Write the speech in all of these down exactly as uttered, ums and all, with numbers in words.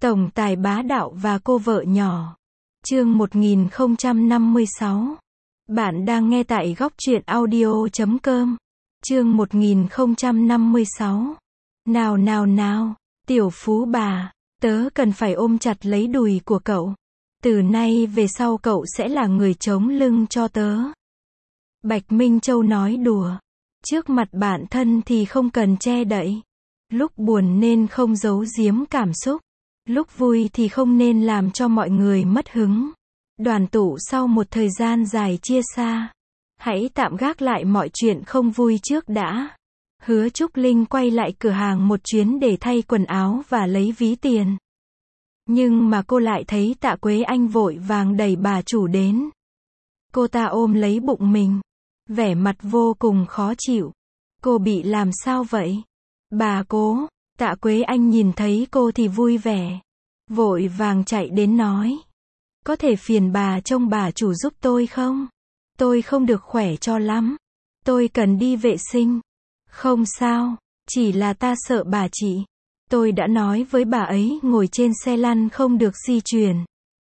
Tổng tài bá đạo và cô vợ nhỏ. Chương một nghìn không trăm năm mươi sáu. Bạn đang nghe tại góc truyện audio chấm com. Chương một nghìn không trăm năm mươi sáu. Nào nào nào, tiểu phú bà, tớ cần phải ôm chặt lấy đùi của cậu. Từ nay về sau cậu sẽ là người chống lưng cho tớ. Bạch Minh Châu nói đùa. Trước mặt bạn thân thì không cần che đậy. Lúc buồn nên không giấu giếm cảm xúc. Lúc vui thì không nên làm cho mọi người mất hứng. Đoàn tụ sau một thời gian dài chia xa. Hãy tạm gác lại mọi chuyện không vui trước đã. Hứa Trúc Linh quay lại cửa hàng một chuyến để thay quần áo và lấy ví tiền. Nhưng mà cô lại thấy Tạ Quế Anh vội vàng đẩy bà chủ đến. Cô ta ôm lấy bụng mình. Vẻ mặt vô cùng khó chịu. Cô bị làm sao vậy? Bà cố. Tạ Quế Anh nhìn thấy cô thì vui vẻ. Vội vàng chạy đến nói. Có thể phiền bà trông bà chủ giúp tôi không? Tôi không được khỏe cho lắm. Tôi cần đi vệ sinh. Không sao. Chỉ là ta sợ bà chị. Tôi đã nói với bà ấy ngồi trên xe lăn không được di chuyển.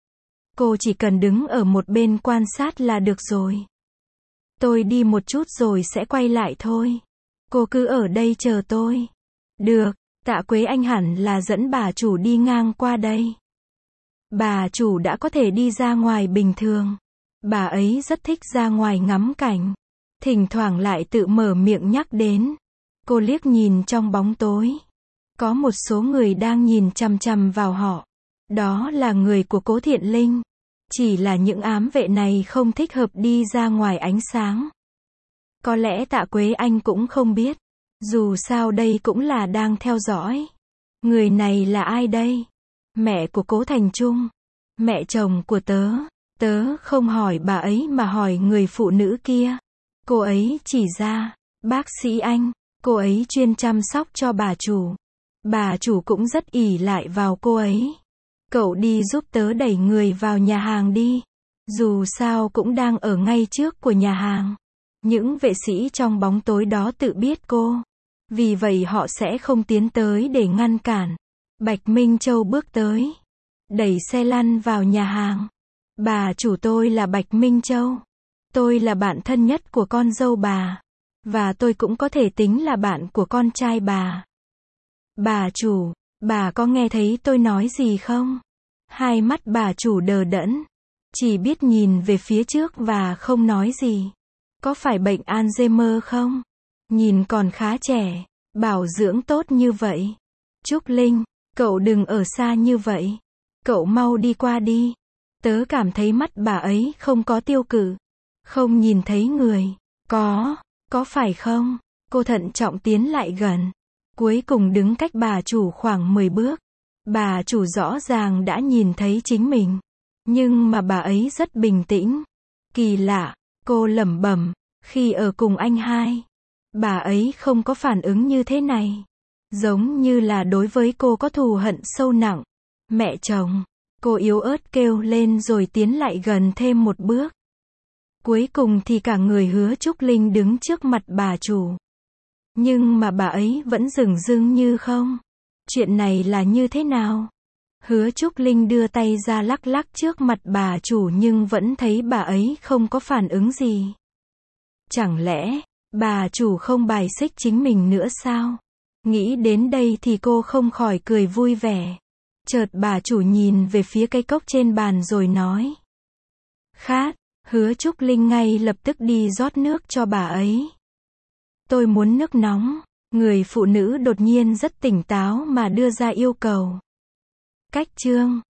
Cô chỉ cần đứng ở một bên quan sát là được rồi. Tôi đi một chút rồi sẽ quay lại thôi. Cô cứ ở đây chờ tôi. Được. Tạ Quế Anh hẳn là dẫn bà chủ đi ngang qua đây. Bà chủ đã có thể đi ra ngoài bình thường. Bà ấy rất thích ra ngoài ngắm cảnh. Thỉnh thoảng lại tự mở miệng nhắc đến. Cô liếc nhìn trong bóng tối. Có một số người đang nhìn chằm chằm vào họ. Đó là người của Cố Thiện Linh. Chỉ là những ám vệ này không thích hợp đi ra ngoài ánh sáng. Có lẽ Tạ Quế Anh cũng không biết. Dù sao đây cũng là đang theo dõi. Người này là ai đây? Mẹ của Cố Thành Trung. Mẹ chồng của tớ. Tớ không hỏi bà ấy mà hỏi người phụ nữ kia. Cô ấy chỉ ra. Bác sĩ Anh. Cô ấy chuyên chăm sóc cho bà chủ. Bà chủ cũng rất ỷ lại vào cô ấy. Cậu đi giúp tớ đẩy người vào nhà hàng đi. Dù sao cũng đang ở ngay trước của nhà hàng. Những vệ sĩ trong bóng tối đó tự biết cô. Vì vậy họ sẽ không tiến tới để ngăn cản. Bạch Minh Châu bước tới. Đẩy xe lăn vào nhà hàng. Bà chủ, tôi là Bạch Minh Châu. Tôi là bạn thân nhất của con dâu bà. Và tôi cũng có thể tính là bạn của con trai bà. Bà chủ, bà có nghe thấy tôi nói gì không? Hai mắt bà chủ đờ đẫn. Chỉ biết nhìn về phía trước và không nói gì. Có phải bệnh Alzheimer không? Nhìn còn khá trẻ. Bảo dưỡng tốt như vậy. Trúc Linh, cậu đừng ở xa như vậy. Cậu mau đi qua đi. Tớ cảm thấy mắt bà ấy không có tiêu cự. Không nhìn thấy người. Có, có phải không? Cô thận trọng tiến lại gần. Cuối cùng đứng cách bà chủ khoảng mười bước. Bà chủ rõ ràng đã nhìn thấy chính mình. Nhưng mà bà ấy rất bình tĩnh. Kỳ lạ, cô lẩm bẩm, khi ở cùng anh hai. Bà ấy không có phản ứng như thế này. Giống như là đối với cô có thù hận sâu nặng. Mẹ chồng. Cô yếu ớt kêu lên rồi tiến lại gần thêm một bước. Cuối cùng thì cả người Hứa Trúc Linh đứng trước mặt bà chủ. Nhưng mà bà ấy vẫn dửng dưng như không. Chuyện này là như thế nào? Hứa Trúc Linh đưa tay ra lắc lắc trước mặt bà chủ nhưng vẫn thấy bà ấy không có phản ứng gì. Chẳng lẽ bà chủ không bài xích chính mình nữa sao? Nghĩ đến đây thì cô không khỏi cười vui vẻ. Chợt bà chủ nhìn về phía cây cốc trên bàn rồi nói. Khát. Hứa Trúc Linh ngay lập tức đi rót nước cho bà ấy. Tôi muốn nước nóng. Người phụ nữ đột nhiên rất tỉnh táo mà đưa ra yêu cầu. Cách chương.